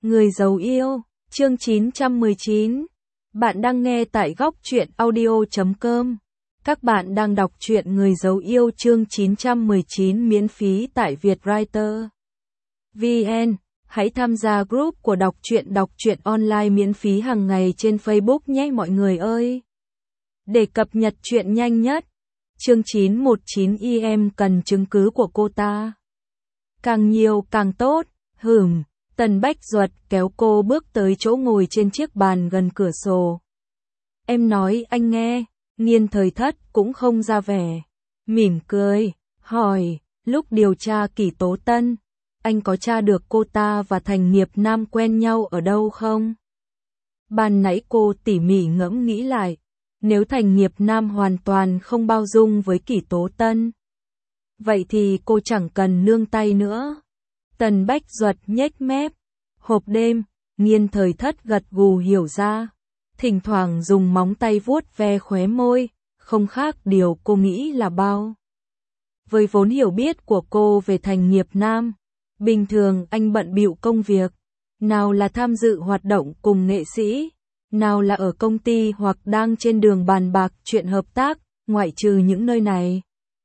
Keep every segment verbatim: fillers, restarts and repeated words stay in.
Người giàu yêu, chương chín trăm mười chín. Bạn đang nghe tại góc truyện audio chấm com. Các bạn đang đọc truyện Người giàu yêu chương chín trăm mười chín miễn phí tại Vietwriter chấm vn. Hãy tham gia group của đọc truyện đọc truyện online miễn phí hàng ngày trên Facebook nhé mọi người ơi. Để cập nhật truyện nhanh nhất, chương chín trăm mười chín em cần chứng cứ của cô ta. Càng nhiều càng tốt, hửm. Tần Bách Duật kéo cô bước tới chỗ ngồi trên chiếc bàn gần cửa sổ. Em nói anh nghe, Nghiên Thời Thất cũng không ra vẻ. Mỉm cười, hỏi, lúc điều tra Kỷ Tố Tân, anh có tra được cô ta và Thành Nghiệp Nam quen nhau ở đâu không? Ban nãy cô tỉ mỉ ngẫm nghĩ lại, nếu Thành Nghiệp Nam hoàn toàn không bao dung với Kỷ Tố Tân, vậy thì cô chẳng cần nương tay nữa. Tần Bách Duật nhếch mép. Hộp đêm, Nghiên Thời Thất gật gù hiểu ra. Thỉnh thoảng dùng móng tay vuốt ve khóe môi, không khác điều cô nghĩ là bao. Với vốn hiểu biết của cô về Thành Nghiệp Nam, bình thường anh bận bịu công việc, nào là tham dự hoạt động cùng nghệ sĩ, nào là ở công ty hoặc đang trên đường bàn bạc chuyện hợp tác, ngoại trừ những nơi này.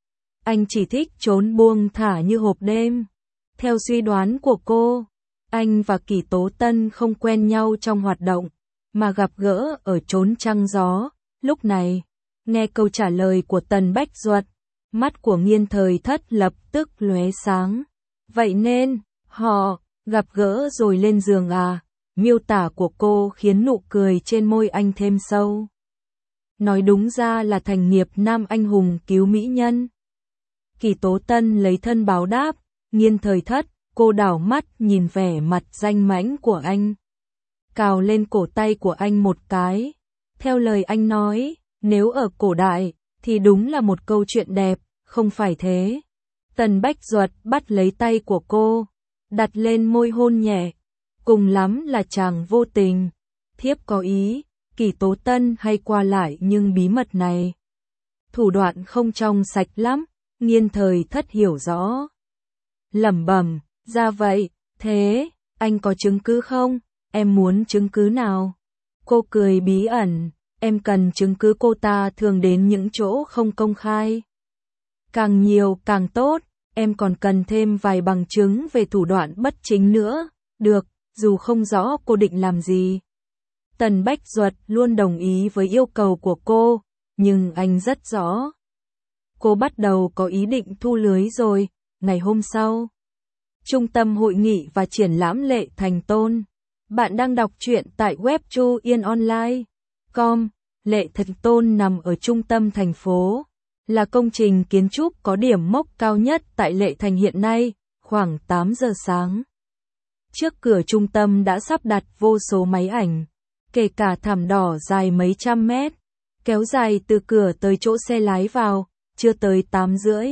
Anh chỉ thích trốn buông thả như hộp đêm. Theo suy đoán của cô, anh và Kỷ Tố Tân không quen nhau trong hoạt động, mà gặp gỡ ở chốn trăng gió. Lúc này, nghe câu trả lời của Tần Bách Duật, mắt của Nghiên Thời Thất lập tức lóe sáng. Vậy nên, họ gặp gỡ rồi lên giường à? Miêu tả của cô khiến nụ cười trên môi anh thêm sâu. Nói đúng ra là Thành Nghiệp Nam anh hùng cứu mỹ nhân. Kỷ Tố Tân lấy thân báo đáp. Nghiên Thời Thất, cô đảo mắt nhìn vẻ mặt danh mãnh của anh. Cào lên cổ tay của anh một cái. Theo lời anh nói, nếu ở cổ đại, thì đúng là một câu chuyện đẹp, không phải thế. Tần Bách Duật bắt lấy tay của cô, đặt lên môi hôn nhẹ. Cùng lắm là chàng vô tình. Thiếp có ý, Kỷ Tố Tân hay qua lại nhưng bí mật này. Thủ đoạn không trong sạch lắm, Nghiên Thời Thất hiểu rõ. Lẩm bẩm, ra vậy, thế, anh có chứng cứ không? Em muốn chứng cứ nào? Cô cười bí ẩn, em cần chứng cứ cô ta thường đến những chỗ không công khai. Càng nhiều càng tốt, em còn cần thêm vài bằng chứng về thủ đoạn bất chính nữa. Được, dù không rõ cô định làm gì. Tần Bách Duật luôn đồng ý với yêu cầu của cô, nhưng anh rất rõ. Cô bắt đầu có ý định thu lưới rồi. Ngày hôm sau, Trung tâm Hội nghị và Triển lãm Lệ Thành Tôn. Bạn đang đọc truyện tại web chu yên online chấm com. Lệ Thành Tôn nằm ở trung tâm thành phố, là công trình kiến trúc có điểm mốc cao nhất tại Lệ Thành hiện nay. Khoảng tám giờ sáng, trước cửa trung tâm đã sắp đặt vô số máy ảnh, kể cả thảm đỏ dài mấy trăm mét, kéo dài từ cửa tới chỗ xe lái vào, chưa tới tám rưỡi.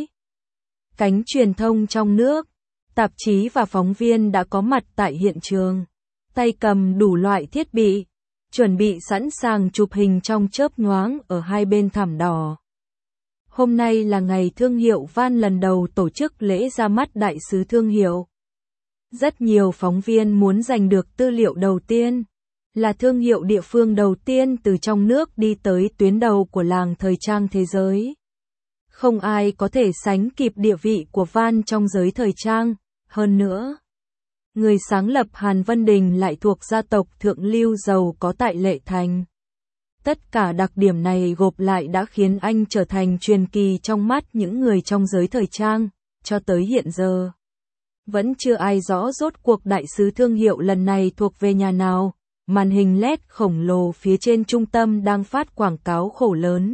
Cánh truyền thông trong nước, tạp chí và phóng viên đã có mặt tại hiện trường, tay cầm đủ loại thiết bị, chuẩn bị sẵn sàng chụp hình trong chớp nhoáng ở hai bên thảm đỏ. Hôm nay là ngày thương hiệu Van lần đầu tổ chức lễ ra mắt đại sứ thương hiệu. Rất nhiều phóng viên muốn giành được tư liệu đầu tiên, là thương hiệu địa phương đầu tiên từ trong nước đi tới tuyến đầu của làng thời trang thế giới. Không ai có thể sánh kịp địa vị của Van trong giới thời trang. Hơn nữa, người sáng lập Hàn Vân Đình lại thuộc gia tộc thượng lưu giàu có tại Lệ Thành. Tất cả đặc điểm này gộp lại đã khiến anh trở thành truyền kỳ trong mắt những người trong giới thời trang. Cho tới hiện giờ, vẫn chưa ai rõ rốt cuộc đại sứ thương hiệu lần này thuộc về nhà nào. Màn hình led khổng lồ phía trên trung tâm đang phát quảng cáo khổ lớn.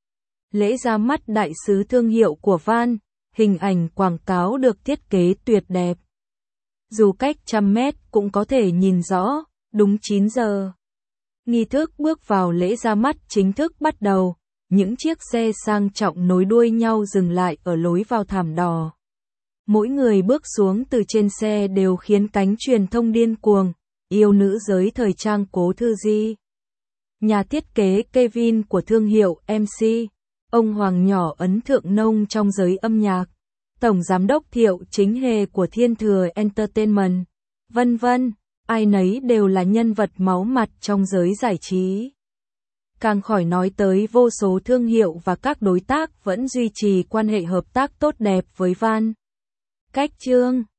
Lễ ra mắt đại sứ thương hiệu của Van, hình ảnh quảng cáo được thiết kế tuyệt đẹp. Dù cách trăm mét cũng có thể nhìn rõ, đúng chín giờ. Nghi thức bước vào lễ ra mắt chính thức bắt đầu, những chiếc xe sang trọng nối đuôi nhau dừng lại ở lối vào thảm đỏ. Mỗi người bước xuống từ trên xe đều khiến cánh truyền thông điên cuồng, yêu nữ giới thời trang Cố Thư Di. Nhà thiết kế Kevin của thương hiệu em xê. Ông Hoàng Nhỏ ấn tượng nông trong giới âm nhạc, Tổng Giám đốc Thiệu Chính Hề của Thiên Thừa Entertainment, vân vân. ai nấy đều là nhân vật máu mặt trong giới giải trí. Càng khỏi nói tới vô số thương hiệu và các đối tác vẫn duy trì quan hệ hợp tác tốt đẹp với Van Cách Trương.